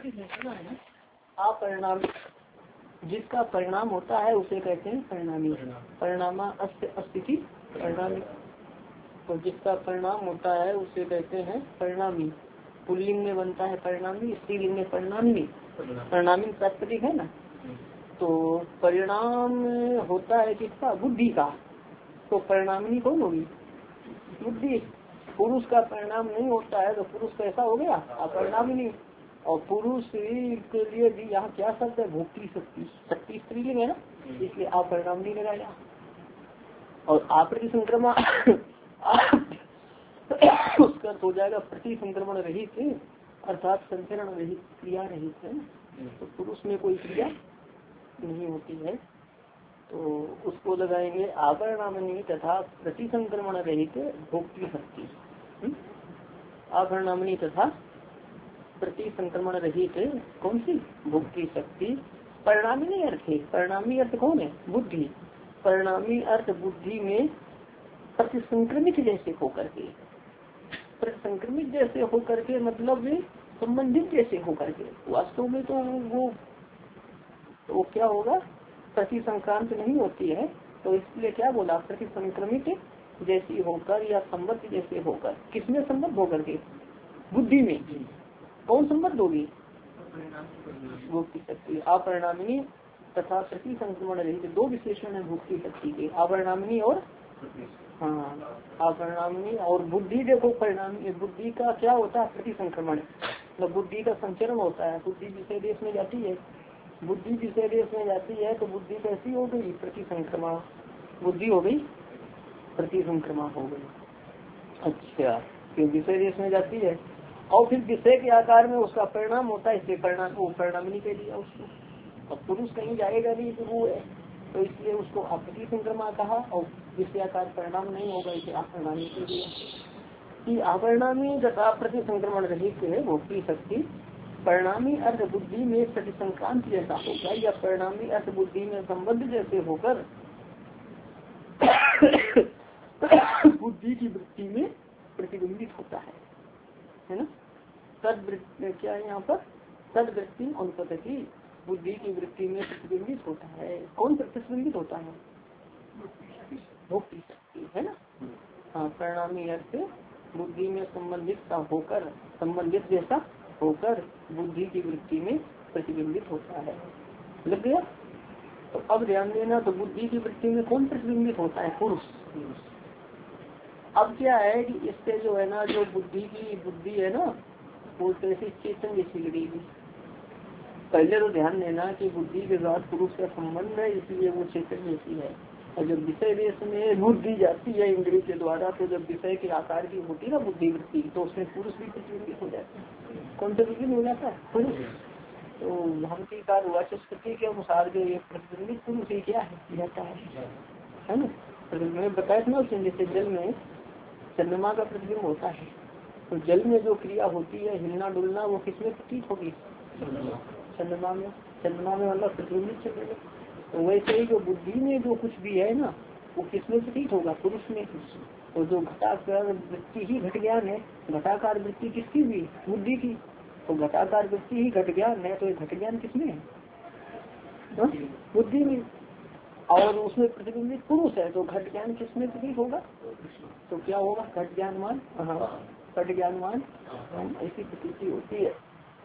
अपरिणाम जिसका परिणाम होता है उसे कहते हैं परिणामी। परिणामा अस्तित्व परिणामी। तो जिसका परिणाम होता है उसे कहते हैं परिणामी। पुल्लिंग में बनता है परिणामी, स्त्रीलिंग में परिणामी। परिणामी प्रातिपदिक है ना। तो परिणाम होता है किसका? बुद्धि का। तो परिणामी कौन होगी? बुद्धि। पुरुष का परिणाम नहीं होता है तो पुरुष कैसा हो गया? अपरिणामी। और पुरुष के लिए भी यहाँ क्या शब्द है? भोक्ति शक्ति। शक्ति स्त्रीलिंग है ना, इसलिए अपरिणाम नहीं लगाया। और आपृति संक्रमा उसका हो जाएगा प्रति संक्रमण रहित, अर्थात संचरण रहित, क्रिया रहित है। तो पुरुष में कोई क्रिया नहीं होती है, तो उसको लगाएंगे अपरिणामी तथा प्रति संक्रमण रहित भोक्ति शक्ति। अपरिणामी तथा प्रति संक्रमण रहित कौन सी? भोक्ति शक्ति। परिणामी नहीं अर्थ है। परिणामी अर्थ कौन है? बुद्धि। परिणामी अर्थ बुद्धि में प्रतिसंक्रमित जैसे होकर के, प्रतिसंक्रमित जैसे होकर के मतलब संबंधित जैसे होकर के। वास्तव में तो वो क्या होगा? प्रति संक्रांत नहीं होती है, तो इसलिए क्या बोला? प्रति संक्रमित जैसी होकर या संबद्ध जैसे होकर। किसमें संबद्ध होकर के? बुद्धि में। कौन संबद्ध होगी? भोक्ति शक्ति। अपरिणामिनी तथा प्रति संक्रमण रहित। दो विशेषण है भोक्ति शक्ति के, अपरिणामिनी और अपरिणामिनी और बुद्धि। देखो परिणामी बुद्धि का क्या होता है? प्रति संक्रमण। मतलब बुद्धि का संचरण होता है। बुद्धि विषय देश में जाती है, बुद्धि विषय देश में जाती है तो बुद्धि कैसी हो गई? प्रति संक्रमा। बुद्धि हो गई प्रति संक्रमा हो गई। अच्छा, क्यों विषय देश में जाती है और फिर विषय के आकार में उसका परिणाम होता है, इसलिए परिणाम वो परिणामी के लिए उसको। अब पुरुष कहीं जाएगा नहीं तो वो है, तो इसलिए उसको अप्रति संक्रमा कहा। और विषय आकार परिणाम नहीं होगा, इसे अपरिणामी के लिए कि अपरिणामी तथा प्रति संक्रमण रहित है भोक्ति शक्ति। परिणामी अर्थ बुद्धि में प्रतिसंक्रांत जैसा होगा, या परिणामी अर्थ बुद्धि में संबद्ध जैसे होकर बुद्धि की वृत्ति में प्रतिबिंबित होता है ना। तद क्या है यहाँ पर? तद वृत्ति अनुपति, बुद्धि की वृत्ति में प्रतिबिंबित होता है। कौन प्रतिबिंबित होता है? भोक्ति शक्ति है ना। हाँ, परिणामी अर्थ बुद्धि में संबंधित सा होकर, संबंधित जैसा होकर बुद्धि की वृत्ति में प्रतिबिंबित होता है। लग गया? तो अब ध्यान देना, तो बुद्धि की वृत्ति में कौन प्रतिबिंबित होता है? पुरुष। अब क्या है कि इससे जो है ना, जो बुद्धि है ना, वो कैसी चेतन जैसी लगेगी। पहले तो ध्यान देना कि बुद्धि के साथ पुरुष का संबंध है, इसलिए वो चेतन जैसी है। और जब विषय देश में बुद्धि जाती है इंद्रिय के द्वारा, तो जब विषय के आकार की होती है ना बुद्धि वृत्ति, तो उसमें पुरुष भी प्रतिबिंबित हो जाता है। कौन सा प्रतिबिंबित हो जाता है? पुरुष। तो भ्रांतिकार वाचस्पति के अनुसार जो ये प्रतिबिंबित पुरुष ही क्या है जाता है ना। मैं बताया था ना, जैसे जल में चंद्रमा का प्रतिबिंब होता है, तो जल में जो क्रिया होती है हिलना डुलना, वो किसमें प्रतीत होगी? चंद्रमा में। चंद्रमा में मतलब प्रतिबिंबित चंद्रमा। तो वैसे ही जो बुद्धि में जो कुछ भी है ना, वो किसमें प्रतीत होगा? पुरुष में। तो जो घटाकार वृत्ति ही घट ज्ञान है, घटाकार वृत्ति किसकी भी? बुद्धि की। तो घटाकार वृत्ति ही घट ज्ञान है, तो ये घट ज्ञान किसमें है? बुद्धि में। और उसमें प्रतिबिंबित पुरुष है, तो घट ज्ञान किसमें प्रतीत होगा? तो क्या होगा? घट ज्ञानमान। घट ज्ञानमान ऐसी प्रतीति होती है।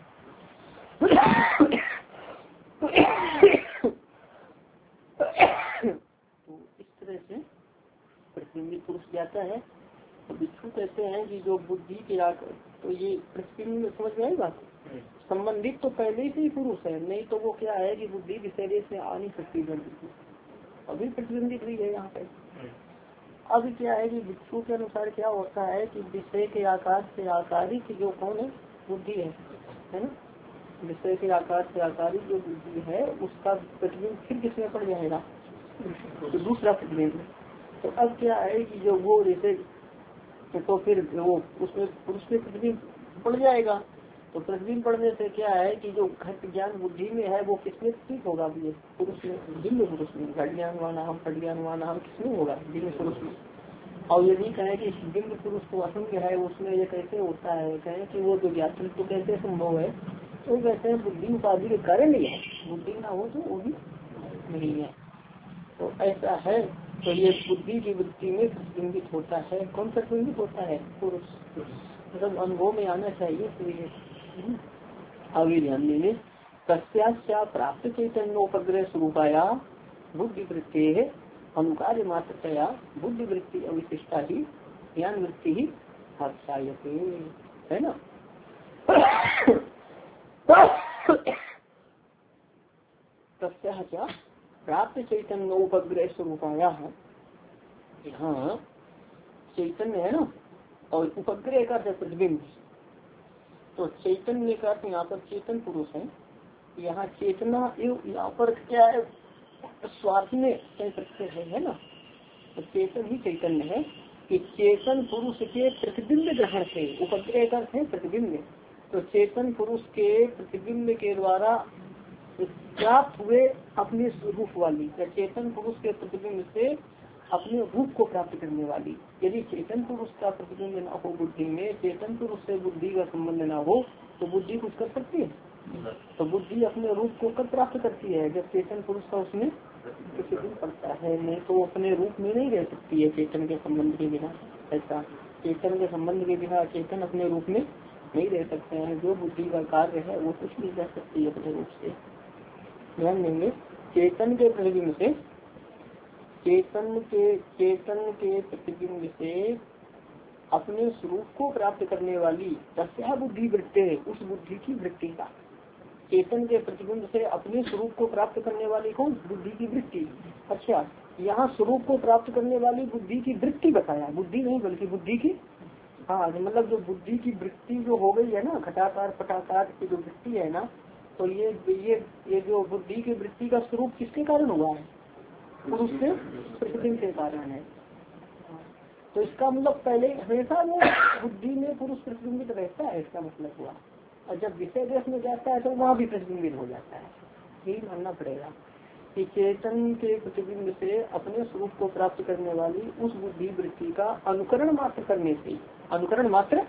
तो इस तरह से प्रतिबिंबित पुरुष जाता है। तो विष्णु कहते हैं कि जो बुद्धि के आकर, तो ये प्रतिबिंब समझ में आई बात? संबंधित तो पहले ही से ही पुरुष है, नहीं तो वो क्या है कि बुद्धि विषय देश में आ नहीं सकती, अभी प्रतिबिंबित हुई है यहाँ पे। अब क्या है कि विष्णु के अनुसार क्या होता है कि विषय के आकार से आकारिक जो कौन है? बुद्धि है ना। विषय के आकार से आकारिक जो बुद्धि है, उसका प्रतिबिंब फिर किसमें पड़ जाएगा? तो दूसरा प्रतिबिंब। तो अब क्या है कि जो वो जैसे, तो फिर वो उसमें पुरुष में प्रतिबिंब पड़ जाएगा। तो प्रतिबिंब पड़ने से क्या है कि जो घट ज्ञान बुद्धि में है वो किसमें प्रतीत होगा? ये पुरुष में, दिव्य पुरुष में। घट ज्ञानवान हम, पट ज्ञानवान हम किसमें होगा? दिव्य पुरुष में। और यदि कहें कि दिव्य पुरुष को असंख्य है, उसमें ये कैसे होता है? कहें कि वो जो ज्ञातृत्व तो कैसे संभव है? तो कहते हैं बुद्धि उपाधि के कारण ही है, बुद्धि ना हो तो वो भी नहीं है। तो ऐसा है। तो ये बुद्धि की वृत्ति में प्रतिबिंबित होता है। कौन प्रतिबिंबित होता है? पुरुष। मतलब अनुभव में आना चाहिए। इसलिए आगे ध्यान देंगे। कस्या प्राप्त चैतन्योपग्रह स्वरूपाया बुद्धि वृत्ति है अनुकार्य मात्रतया बुद्धि वृत्ति अविशिष्टा ही ज्ञान वृत्ति ही आख्यायते, है ना। कस्या प्राप्त चैतन्योपग्रह स्वरूपाया, यहाँ चैतन्य है ना, और उपग्रह का प्रतिबिंब। तो चैतन्य का यहाँ पर चेतन पुरुष है, यहाँ चेतना यहाँ पर क्या है, स्वार्थ में प्रत्यय है ना। तो चेतन ही चैतन्य है कि चेतन पुरुष के प्रतिबिंब ग्रहण से, उपग्रह का है प्रतिबिंब। तो चेतन पुरुष के प्रतिबिंब के द्वारा प्राप्त हुए अपने स्वरूप वाली, या चेतन पुरुष के प्रतिबिंब से अपने रूप को प्राप्त करने वाली। यदि चेतन पुरुष का प्रतिबिंब न हो बुद्धि में, चेतन पुरुष से बुद्धि का संबंध न हो, तो बुद्धि कुछ कर सकती है? तो बुद्धि अपने रूप को कब प्राप्त करती है? जब चेतन पुरुष का उसमें प्रतिबिंब पड़ता है। नहीं तो अपने रूप में नहीं रह सकती है चेतन के संबंध के बिना। ऐसा चेतन के संबंध के बिना चेतन अपने रूप में नहीं रह सकते हैं। जो बुद्धि का कार्य है वो कुछ नहीं कर सकती है अपने रूप से। ध्यान देंगे, चेतन के प्रतिबिंब से, चेतन के प्रतिबिंब से अपने स्वरूप को प्राप्त करने वाली तस्या बुद्धि वृत्ति, उस बुद्धि की वृत्ति का, चेतन के प्रतिबिंब से अपने स्वरूप को प्राप्त करने वाली कौन? बुद्धि की वृत्ति। अच्छा, यहाँ स्वरूप को प्राप्त करने वाली बुद्धि की वृत्ति बताया, बुद्धि नहीं बल्कि बुद्धि की। हाँ, मतलब जो बुद्धि की वृत्ति जो हो गई है ना, घटाकार पटाकार की जो वृत्ति है ना, तो ये जो बुद्धि की वृत्ति का स्वरूप किसके कारण हुआ है? पुरुष से प्रतिबिंब के कारण है। तो इसका मतलब पहले हमेशा वो बुद्धि में पुरुष प्रतिबिंबित रहता है, इसका मतलब हुआ। और जब विषय देश में जाता है तो वहाँ भी प्रतिबिंबित हो जाता है। यही मानना पड़ेगा कि चेतन के प्रतिबिंब से अपने स्वरूप को प्राप्त करने वाली उस बुद्धि वृत्ति का अनुकरण मात्र करने से, अनुकरण मात्र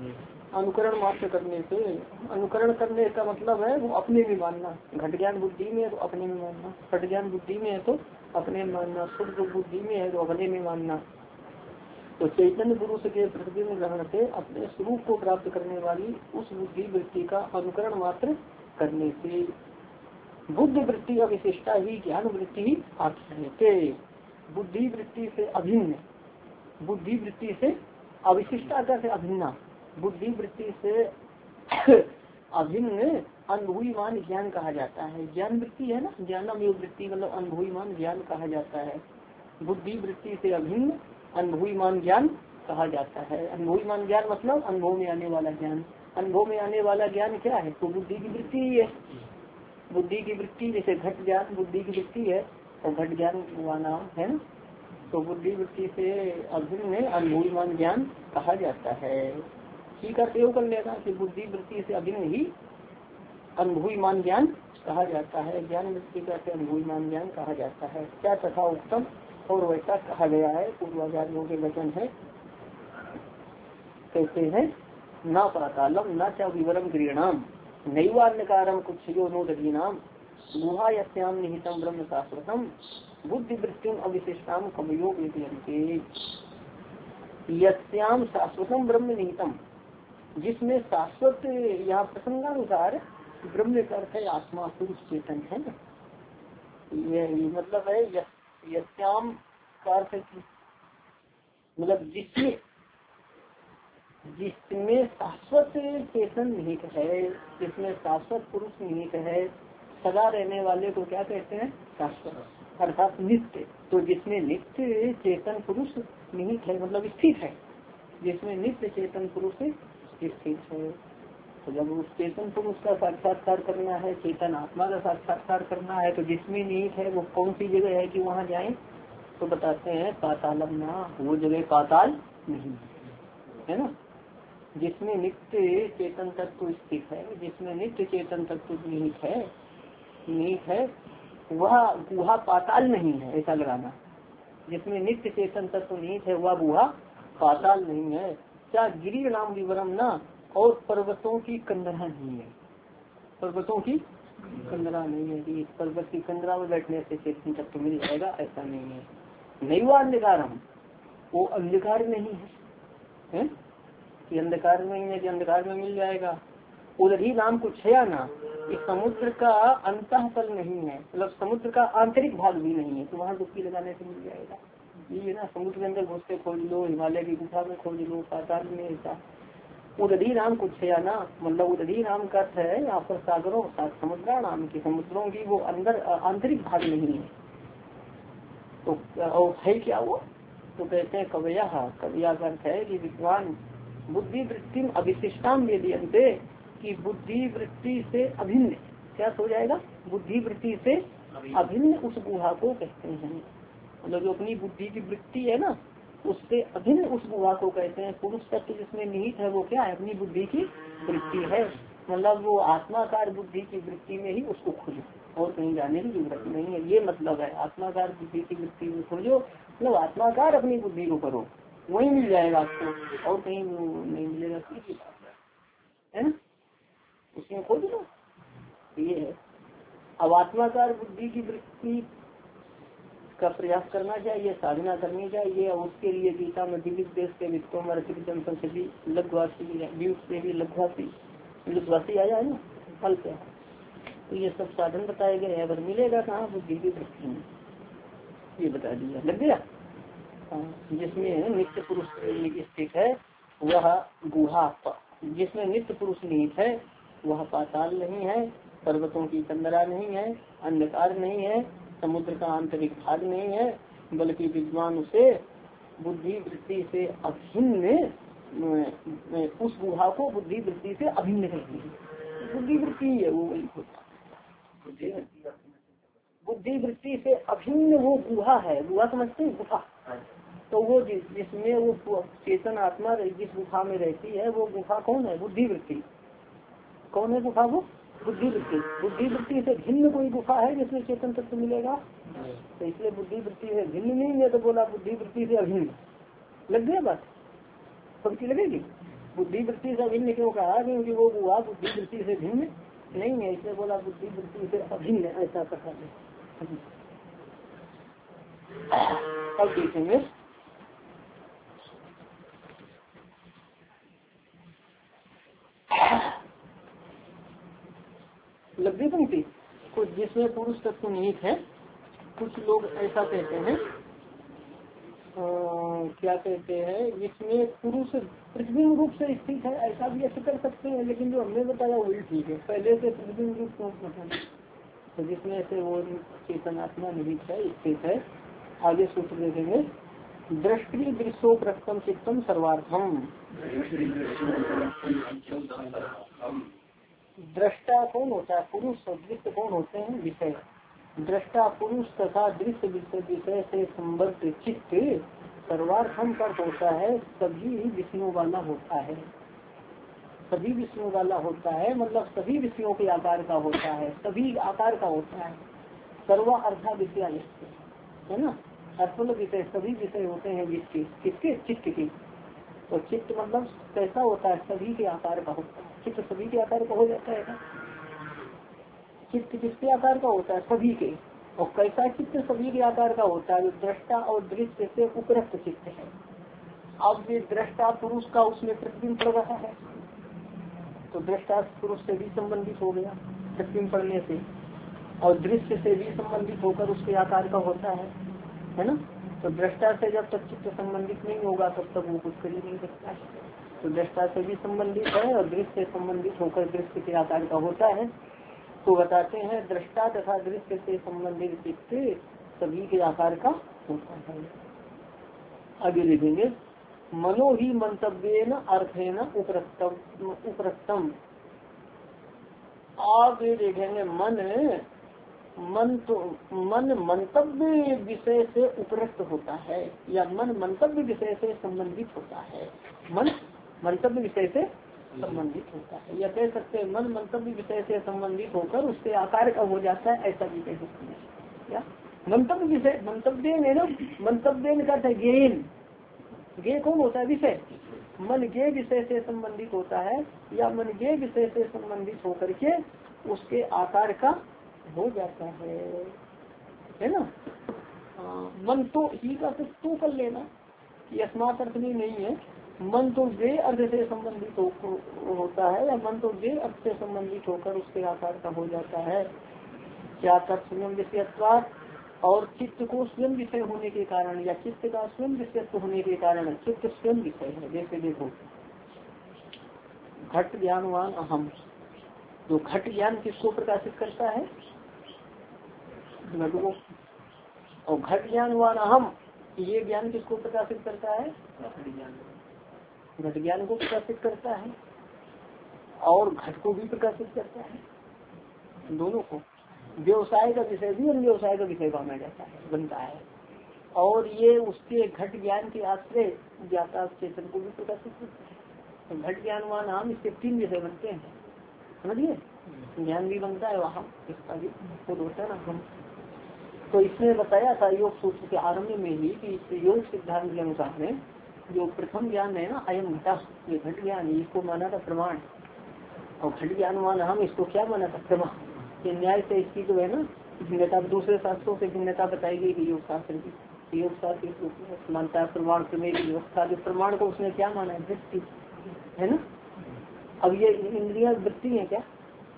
करने से, अनुकरण करने का मतलब है वो अपने में मानना। घट ज्ञान बुद्धि में है तो अपने में मानना, पट ज्ञान बुद्धि में है तो अपने में मानना, शुद्ध बुद्धि में है तो अपने में मानना। तो चैतन्य पुरुष के प्रतिबिंब ग्रहण से अपने स्वरूप को प्राप्त करने वाली उस बुद्धि वृत्ति का अनुकरण मात्र करने से बुद्धि वृत्ति अविशिष्टा ही ज्ञान वृत्ति ही आख्यायते। बुद्धि वृत्ति से अभिन्न, बुद्धि वृत्ति से अविशिष्टा से अभिन्ना, बुद्धि वृत्ति से अभिन्न अनुभूयमान ज्ञान कहा जाता है। ज्ञान वृत्ति है ना, ज्ञानम वृत्ति मतलब अनुभूयमान ज्ञान कहा जाता है। बुद्धि वृत्ति से अभिन्न अनुभूयमान ज्ञान कहा जाता है। अनुभूयमान ज्ञान मतलब अनुभव में आने वाला ज्ञान। अनुभव में आने वाला ज्ञान क्या है? तो बुद्धि की वृत्ति ही है। बुद्धि की वृत्ति जैसे घट ज्ञान बुद्धि की वृत्ति है और घट ज्ञान हुआ नाम है ना। तो बुद्धि वृत्ति से अभिन्न अनुभूयमान ज्ञान कहा जाता है। ठीक है, प्रयोग कर लेना कि बुद्धि वृत्ति से अभिन्न ही अनुभूयमान ज्ञान कहा जाता है। ज्ञान वृत्ति का अनुभूयमान ज्ञान कहा जाता है। क्या तथा उत्तम और वैसा कहा गया है, पूर्वाचार्यों के वचन है। कहते हैं न पातालम न च विवरम क्रीणाम नैवान्यकारम कुछ यो नोदीनाम गुहा यस्याम निहितम ब्रह्म शाश्वतम बुद्धि वृत्तिम अविशिष्टाम कमयो वेदयन्ते। यस्याम शाश्वतम ब्रह्म निहितम, जिसमें शाश्वत, यहाँ प्रसंगानुसार ब्रह्म का अर्थ है आत्मा पुरुष चेतन है ना। ये मतलब है यस्याम का अर्थ मतलब जिसमें शाश्वत चेतन निहित है, जिसमें शाश्वत पुरुष निहित है। सदा रहने वाले को क्या कहते हैं? शाश्वत अर्थात नित्य। तो जिसमें नित्य चेतन पुरुष निहित है मतलब स्थित है, जिसमें नित्य चेतन पुरुष स्थित है। तो जब उस चेतन पुरुष का साक्षात्कार करना है, चेतन आत्मा का साक्षात्कार करना है, तो जिसमें निहित है वो कौन सी जगह है कि वहाँ जाए? तो बताते हैं पातालम ना, वो जगह पाताल नहीं है ना। जिसमें नित्य चेतन तत्व स्थित है, जिसमें नित्य चेतन तत्व निहित है वह पाताल नहीं है, ऐसा लगाना। जिसमें नित्य चेतन तत्व निहित है वह पाताल नहीं है। क्या गिरि नाम विवरम ना, और पर्वतों की कंदरा नहीं है। पर्वतों की कंदरा नहीं है कि पर्वत की कंदरा में बैठने से चेतन तत्व मिल जाएगा, ऐसा नहीं है। नहीं हुआ अंधकार, हम वो अंधकार नहीं है, कि अंधकार में ही है कि अंधकार में मिल जाएगा। उधर ही नाम कुछ है ना, कि समुद्र का अंतः तल नहीं है, मतलब समुद्र का आंतरिक भाग भी नहीं है, तो वहाँ डुबकी लगाने से मिल जाएगा। ये ना समुद्र के अंदर घुस के खोज लो, हिमालय की गुफा में खोज लो, पाताल में, ऐसा। उदधी नाम कुछ है ना, मतलब उदधी नाम का अर्थ है यहाँ पर सागरों समुद्रा नाम की, समुद्रों की वो अंदर आंतरिक भाग नहीं है। तो और है क्या वो, तो कहते हैं कवया, कविया का अर्थ है कि विद्वान बुद्धि वृत्ति अविशिष्टाम वेदियंते, कि बुद्धि वृत्ति से अभिन्न, क्या हो जाएगा, बुद्धि वृत्ति से अभिन्न उस गुहा को कहते हैं। मतलब जो अपनी बुद्धि की वृत्ति है ना, उससे अभिन्न उस गुहा को कहते हैं। पुरुष तत्व जिसमें निहित है वो क्या है, अपनी बुद्धि की वृत्ति है। मतलब वो आत्माकार बुद्धि की वृत्ति में ही उसको खोजो, और कहीं जाने की जरूरत नहीं है। ये मतलब है आत्माकार बुद्धि की वृत्ति में खोजो, मतलब आत्माकार अपनी बुद्धि को करो, वही मिल जाएगा आपको, और कहीं नहीं मिलेगा, है ना, उसमें खोज लो। ये है, अब आत्माकार बुद्धि की वृत्ति का प्रयास करना चाहिए, साधना करनी चाहिए। और उसके लिए गीता में विविध देश के वित्तों संसदी लघुवासी लघुवासी आया है ना, फल क्या, तो ये सब साधन बताए गए हैं। अगर मिलेगा कहाँ, बुद्धि की वृत्ति में, ये बता दिया, लग गया। जिसमें नित्य पुरुष स्थित है वह गुहा, जिसमें नित्य पुरुष निहित है वह पाताल नहीं है, पर्वतों की कंदरा नहीं है, अंधकार नहीं है, समुद्र का आंतरिक भाग नहीं है, बल्कि विद्वान उसे बुद्धि वृत्ति से अभिन्न, उस गुहा को बुद्धि वृत्ति से अभिन्न करती है। बुद्धि वृत्ति है वो, वही बुद्धि वृत्ति से अभिन्न वो गुहा है। गुहा समझते हैं, गुफा, तो वो जिसमें वो चेतन आत्मा जिस गुफा में रहती है, वो गुफा कौन है, बुद्धि वृत्ति। कौन है गुफा, वो बुद्धि वृत्ति। बुद्धि वृत्ति से भिन्न कोई गुफा है जिसमें चेतन तत्व मिलेगा, तो इसलिए बुद्धि वृत्ति से भिन्न नहीं है, तो बोला बुद्धि वृत्ति से अभिन्न। लग गया बात, सबकी लगेगी। बुद्धि वृत्ति से अभिन्न क्यों कहा, क्योंकि वो गुहा बुद्धि वृत्ति से भिन्न नहीं है, इसलिए बोला बुद्धि वृत्ति से अभिन्न, ऐसा कहा है। अब देखेंगे लब्धि पंक्ति कुछ, जिसमें पुरुष तत्व निहित है। कुछ लोग ऐसा कहते हैं, क्या कहते हैं, जिसमें पुरुष पृथ्वी रूप से स्थित है, ऐसा भी ऐसे कर सकते हैं, लेकिन जो हमने बताया वही ठीक है। पहले से पृथ्वी रूप क्यों बताया, तो जिसमें से वो चेतनात्मा निहित है, स्थित है। आगे सूत्र देखेंगे, दृष्टि दृश्योपरक्तम चित्तम सर्वार्थम। दृष्टा कौन होता है, पुरुष, और दृश्य कौन होते हैं, विषय। दृष्टा पुरुष तथा दृश्य विषय से संबद्ध चित्त सर्वार्थम पर होता है, सभी विषयों वाला होता है। सभी विषयों वाला होता है, मतलब सभी विषयों के आकार का होता है, सभी आकार का होता है। सर्वा अर्था विषय है ना, अर्थल विषय, सभी विषय होते हैं जिसके, किसके, चित्त के। तो चित्त मतलब कैसा होता है, सभी के आकार का होता है। चित्त सभी के आकार का हो जाता है ना, चित्त किसके आकार का होता है, सभी के। और कैसा चित्त सभी के आकार का होता है, दृष्टा और दृश्य से उपरक्त चित्त है। अब ये दृष्टा पुरुष का उसमें प्रतिबिंब पड़ रहा है, तो दृष्टा पुरुष से भी संबंधित हो गया प्रतिबिंब पड़ने से, और दृश्य से भी संबंधित होकर उसके आकार का होता है ना। तो दृष्टा से जब तक चित्त संबंधित नहीं होगा तब तक वो कुछ कर ही नहीं सकता है। तो दृष्टा से भी संबंधित है और दृश्य से संबंधित होकर दृश्य के आकार का होता है। तो बताते हैं दृष्टा तथा दृश्य से संबंधित चित्त सभी के आकार का होता है। आगे लिखेंगे, मनो ही मंतव्येन अर्थेन उपरक्तम। आगे देखेंगे, मन मंतव्य विषय से उपरक्त होता है, या मन मंतव्य विषय से संबंधित होता है। मन मंतव्य विषय से संबंधित होता है, या कह सकते हैं मन मंतव्य विषय से संबंधित होकर उसके आकार का हो जाता है, ऐसा भी कह सकते हैं। क्या मंतव्य विषय, मंतव्य है ना, मंतव्य का अर्थ है गेन। गे कौन होता है, विषय। मन गे विषय से संबंधित होता है, या मन गे विषय से संबंधित होकर के उसके आकार का हो जाता है ना। मन तो ही का तो कर लेना, ये अस्मात् अर्थ भी नहीं है। मन तो वे अर्थ से संबंधित होता है, या मन तो वे अर्थ से संबंधित होकर उसके आकार का हो जाता है। क्या तत्स्वयं विषयत्वात्, और चित्त को स्वयं विषय होने के कारण, या चित्त का स्वयं विषयत्व होने के कारण चित्त स्वयं विषय है। जैसे देखो घट ज्ञानवान अहम, जो घट ज्ञान किसको प्रकाशित करता है, घट को। और घट ज्ञानवान अहम, ये ज्ञान किसको प्रकाशित करता है, घट ज्ञान को प्रकाशित करता है, और घट को भी प्रकाशित करता है। दोनों को व्यवसाय का विषय भी और व्यवसाय का विषय माना जाता है, बनता है। और ये उसके घट ज्ञान के आश्रय ज्ञाता चेतन को भी प्रकाशित करता है। तो घट ज्ञानवान हम, इसके 3 विषय बनते हैं, समझिए। ज्ञान भी बनता है वहाँ, इसका भी खुद होता है ना हम। तो इसमें बताया था योग सूत्र के आरंभ में ही कि इस योग सिद्धांत के अनुसार में जो प्रथम ज्ञान है ना, अयम घटा, ये घट ज्ञान, इसको माना था प्रमाण। और घट ज्ञानवान हम, इसको क्या माना था, प्रमा। ये न्याय से इसकी जो है ना भिन्नता, दूसरे शास्त्रों से भिन्नता बताई गई कि योग शास्त्र की, योग शास्त्र मानता है प्रमाण प्रमेय की व्यवस्था। जो प्रमाण को उसने क्या माना है, वृत्ति है ना। अब ये इंद्रिया वृत्ति है क्या,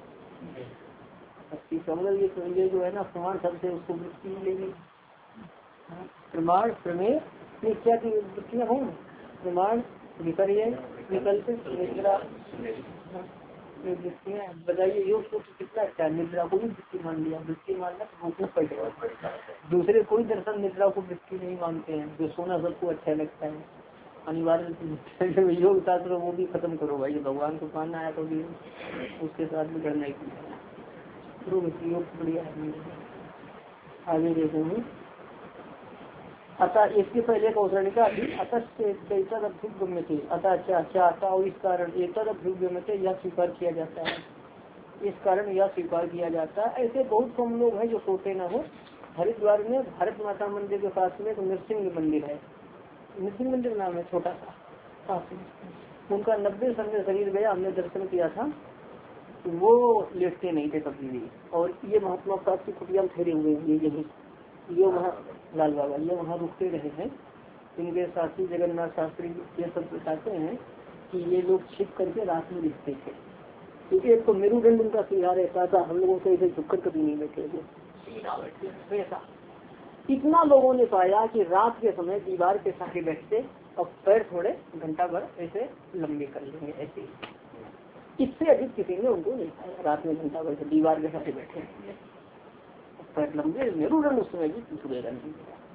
ये जो है ना प्रमाण शब्द से उसको वृत्ति मिलेगी। प्रमाण प्रमेय क्या की वृत्तियाँ हों, प्रमाण विपर्य विकल्प निद्रा, वृत्तियाँ। बताइए योग सूत्र कितना अच्छा है, निद्रा को भी वृत्ति मान लिया। वृत्ति मानना तो भूखना पड़ेगा। दूसरे कोई दर्शन निद्रा को वृत्ति नहीं मानते हैं, जो सोना सबको अच्छा लगता है अनिवार्य। योग शास्त्र वो भी खत्म करो भाई, भगवान को मानना आया तो भी उसके साथ भी करना ही योग बढ़िया है। आगे देखेंगे। अतः इसके पहले कौशलिका अतःगम्य थे, अतः अच्छा आता, और इस कारण एकदभ्युगम्य थे, यह स्वीकार किया जाता है। इस कारण यह स्वीकार किया जाता है। ऐसे बहुत कम लोग हैं जो सोते न हो। हरिद्वार में भारत माता मंदिर के पास में एक नृसिंह मंदिर है, नृसिंह मंदिर नाम है, छोटा सा। उनका 90 सन में शरीर गया, हमने दर्शन किया था। वो लेटते नहीं थे कभी भी। और ये महात्मा प्राप्त की कुटिया में ठहरे हुए हैं, ये वहाँ लाल बाबा, ये वहाँ रुकते रहे हैं। इनके साथी जगन्नाथ शास्त्री ये सब बताते हैं कि ये लोग छिप करके रात में दिखते थे, क्योंकि एक तो मेरुदंड उनका सीधा रहता था। हम लोगों से ऐसे झुककर कभी नहीं बैठे, वो सीधा बैठते ऐसा। इतना लोगों ने पाया कि रात के समय दीवार के साथ बैठते और पैर थोड़े घंटा भर ऐसे लंबे कर लेंगे, ऐसे। इससे अधिक किसी ने उनको नहीं पाया, रात में घंटा भर दीवार के साथ बैठे पैर लंबे, मेरुदंड उस समय भी टूटेगा नहीं,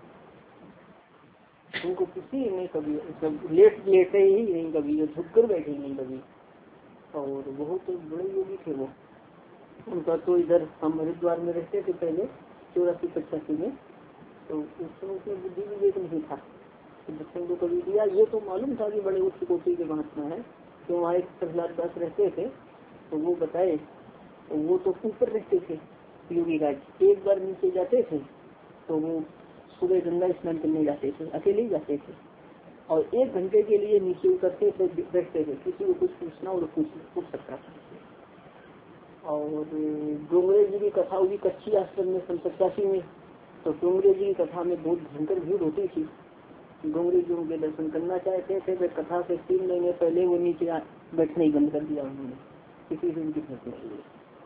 उनको किसी ने कभी लेटे ही नहीं कभी, झुक कर बैठे नहीं कभी। और बहुत बड़े योगी थे वो। उनका तो इधर हम हरिद्वार में रहते थे पहले 84-85 में, तो उस समय उसमें बुद्धि विवेक नहीं था, तो बच्चों को कभी दिया। ये तो मालूम था कि बड़े उच्च कोटि के महात्मा है। तो वहाँ एक प्रहलाद दास रहते थे, तो वो बताए, तो वो तो ऊपर रहते थे योगी राज। एक बार नीचे जाते थे तो वो सुबह गंगा स्नान करने जाते थे, अकेले ही जाते थे। और 1 घंटे के लिए नीचे उतरते थे, बैठते थे, किसी को कुछ पूछना और पूछ सकता था। और डोंगरे जी की कथा हुई कच्ची आश्रम में 85 में। तो डोंगरे जी की कथा में बहुत भयंकर भीड़ होती थी। डोंगरे जी उनके दर्शन करना चाहते थे, वे कथा से 3 महीने पहले वो नीचे बैठना ही बंद कर दिया उन्होंने, किसी से उनकी भेंट नहीं हुई।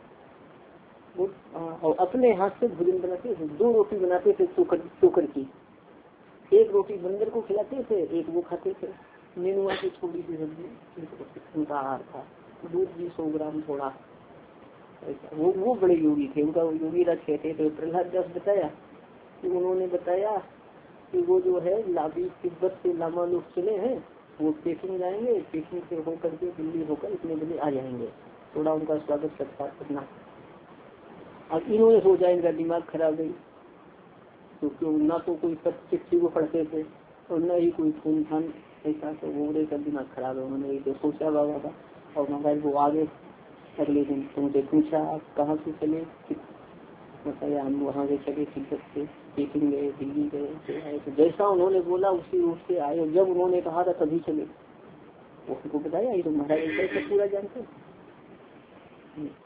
और अपने हाथ से भोजन बनाते थे, 2 रोटी बनाते थे चोकर की। 1 रोटी बंदर को खिलाते थे, 1 वो खाते थे। नेनुआ की छोटी सी सब्जी उनका आहार था। दूध भी 100 ग्राम थोड़ा। वो बड़े योगी थे, उनका योगी राज कहते थे। प्रहलाद दास बताया कि उन्होंने बताया कि वो जो है लाभी तिब्बत से लामा लोग चले हैं, वो पेकिंग जाएंगे, पेकिंग से होकर के दिल्ली होकर इतने बजे आ जाएंगे, थोड़ा उनका स्वागत सत्कार करना। अब इन्होंने सोचा इनका दिमाग खराब गई, तो ना तो कोई चिट्ठी को पढ़ते थे और न ही कोई खून खान ऐसा, तो वो का दिमाग खराब है। उन्होंने तो सोचा बाबा का, और मगर वो आगे अगले दिन तुमसे पूछा आप कहाँ से चले, बताया हम वहाँ से चले तिब्बत से, पेकिंग गए, दिल्ली गए। तो जैसा उन्होंने बोला उसी रूप से आए। और जब उन्होंने कहा था तभी चले, वो उनको बताया ये तो महाराज ऐसा पूरा जानते।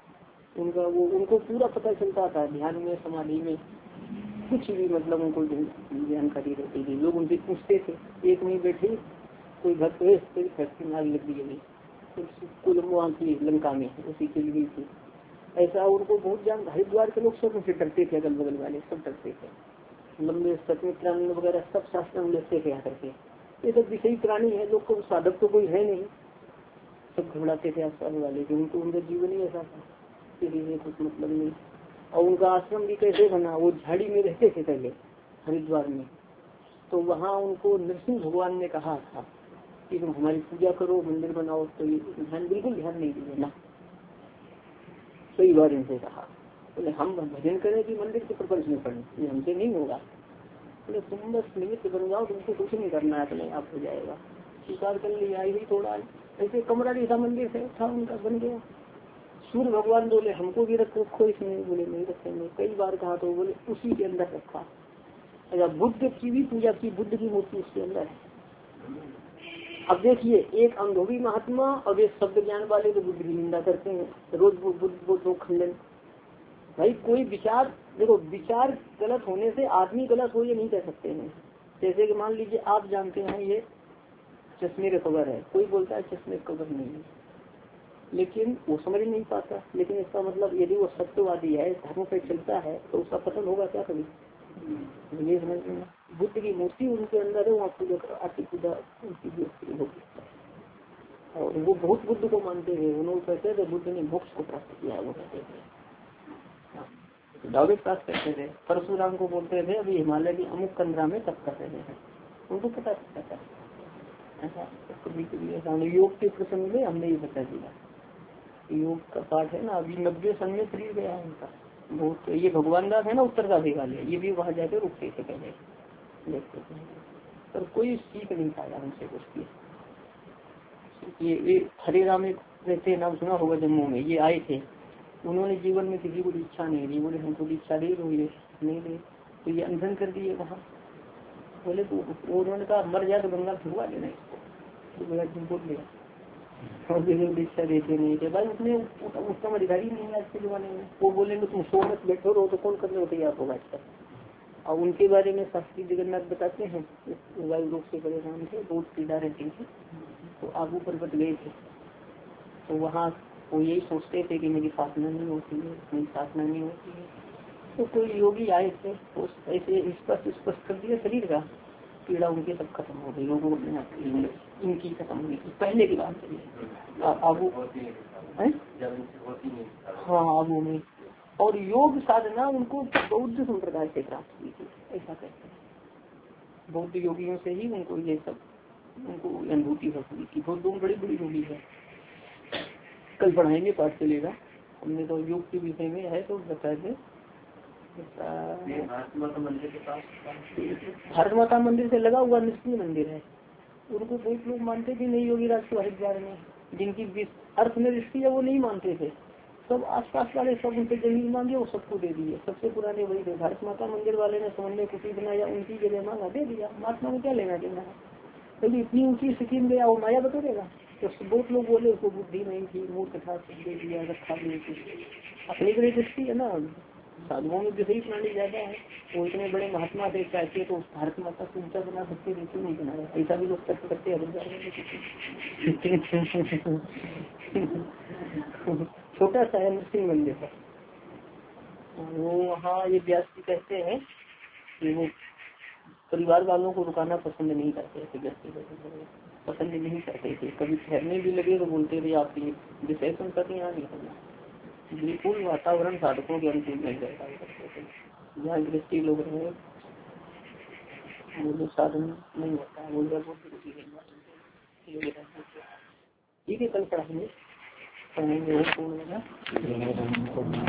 उनका वो उनको पूरा पता चलता था, ध्यान में समाधि में कुछ भी मतलब उनको जानकारी रहती थी। लोग उनसे पूछते थे, एक नहीं बैठे कोई भक्त है फैक्ट्री में आग लग गई, कुल वहाँ की लंका में उसी के लिए थी। ऐसा उनको बहुत जान, हरिद्वार के लोग सब उनसे डरते थे, अगल बगल वाले सब डरते थे। लंबे सतमी प्राणी वगैरह सब शास्त्र में लिखते थे आकर के, ये सब विषयी प्राणी है, लोग को साधक तो कोई है नहीं, सब घबराते थे आसपास वाले कि उनको उनका जीवन ही ऐसा था, किसी से कुछ मतलब नहीं। और उनका आश्रम भी कैसे बना, वो झाड़ी में रहते थे पहले हरिद्वार में, तो वहाँ उनको नरसिंह भगवान ने कहा था कि तुम हमारी पूजा करो, मंदिर बनाओ, तो बिल्कुल ध्यान नहीं दिए ना। कई बार इनसे कहा, बोले हम भजन करें कि मंदिर के प्रपंच में पढ़े, ये हमसे नहीं होगा। बोले तुम बस निमित्त बन जाओ, तुमको कुछ नहीं करना है, अपने आप हो जाएगा। स्वीकार कर लिया, ही थोड़ा ऐसे कमरा जैसा मंदिर से था उनका, बन गया। सूर्य भगवान बोले हमको भी रखो इसमें, बोले नहीं रखेंगे। कई बार कहा तो बोले उसी के अंदर रखा। अच्छा, बुद्ध की भी पूजा की, बुद्ध की मूर्ति उसके अंदर है। अब देखिए, एक अनुभवी महात्मा और एक शब्द ज्ञान वाले तो बुद्ध की निंदा करते हैं रोज, बुद्ध खंडन। भाई कोई विचार, देखो विचार गलत होने से आदमी गलत हो ये नहीं कह सकते हैं। जैसे कि मान लीजिए आप जानते हैं ये चश्मे का कवर है, कोई बोलता है चश्मे का कवर नहीं है, लेकिन वो समझ नहीं पाता। लेकिन इसका मतलब यदि वो सत्यवादी है, धर्म पे चलता है, तो उसका पतन होगा क्या कभी? ये समझ में। बुद्ध की मूर्ति उनके अंदर है, वहाँ पूजा आती पूजा उनकी भी होगी। और वो बहुत बुद्ध को मानते हैं, उन्होंने कहते थे बुद्ध ने मोक्ष को प्राप्त किया है, वो कहते थे दावे प्राप्त करते थे। परशुराम को बोलते थे अभी हिमालय की अमुक कंदरा में तप कर रहे हैं, उनको पता चलता था। ऐसा कभी कभी ऐसा योग के प्रसंग में हमने ये बता दिया, योग का पाठ है ना, अभी 90 सन में फ्री गया उनका बहुत। ये भगवान दास है ना उत्तरकाशी वाले, ये भी वहाँ जाकर रुकते थे पहले, देखते थे, पर कोई सीख नहीं पाया उनसे कुछ भी। ये हरे राम एक रहते नाम सुना होगा, जम्मू में ये आए थे, उन्होंने जीवन में किसी को इच्छा नहीं दी, बोले हमको दीक्षा दे दो, ये नहीं दे, तो ये अनशन कर दिए वहाँ। बोले तो उन्होंने कहा मर जाए तो गंगा भिजवा देना इसको, तो बोल दिया और दीक्षा देते नहीं थे भाई, उसने उसका अधिकारी नहीं है आज के जमाने में। वो बोलेंगे तुम सो मत बैठो रहो, तो कौन करने को तैयार होगा इसका। और उनके बारे में शास्त्री जगन्नाथ बताते हैं, वायु रोग से परेशान थे, बहुत पीड़ा रहती थी, तो आगू पर्वत गए थे, तो वहाँ वो यही सोचते थे कि मेरी साधना नहीं होती है, मेरी साधना नहीं होती है। तो कोई योगी आए थे, तो ऐसे स्पष्ट कर दिया शरीर का पीड़ा उनकी सब खत्म हो गई, लोगों ने इनकी खत्म हुई थी, पहले की बात है। आगू हाँ आगू में, और योग साधना उनको बौद्ध संप्रदाय से प्राप्त हुई थी, ऐसा कहते हैं। बौद्ध योगियों से ही उनको ये सब उनको अनुभूति हुई थी। बहुत दो बड़ी बड़ी योगी है, कल पढ़ाएंगे, पाठ चलेगा। हमने तो योग के विषय में है तो बता दें। भारत माता मंदिर से लगा हुआ निश्चित मंदिर है, उनको बहुत लोग मानते थे नहीं योगी राज को हरिद्वार में, जिनकी अर्थ में दृष्टि है वो नहीं मानते थे, सब आसपास वाले सब उनसे जमीन मांगे वो सबको दे दिए। सबसे पुराने वही थे, भारत माता मंदिर वाले ने समन्वय कुटी बनाया, उनकी जगह मांगा दे दिया, महात्मा को क्या लेना देना है, क्योंकि इतनी ऊंची स्थिति में गया वो माया बतोरेगा। तो बहुत लोग बोले उसको बुद्धि नहीं थी, मूर्ख था, दे दिया, रखा नहीं थी, अपनी बड़ी दृष्टि है ना। साधुओं में विषयी प्राणी ज्यादा है, वो इतने बड़े महात्मा थे, चाहते तो भारत माता को ऊंचा बना सकते थे, क्यों नहीं बनाया, ऐसा भी लोग तर्क करते हैं। छोटा सा है, नृसिंह मंदिर है वो, वहाँ ये व्यास जी कहते हैं कि वो परिवार वालों को रुकाना पसंद नहीं करते थे, पसंद नहीं करते थे, कभी ठहरने भी लगे तो बोलते थे आप ये विषय सुनकर यहाँ नहीं होना, बिल्कुल वातावरण साधकों के अनुकूल नहीं रहता, जहाँ दृष्टि लोग रहे वो साधन नहीं होता, वो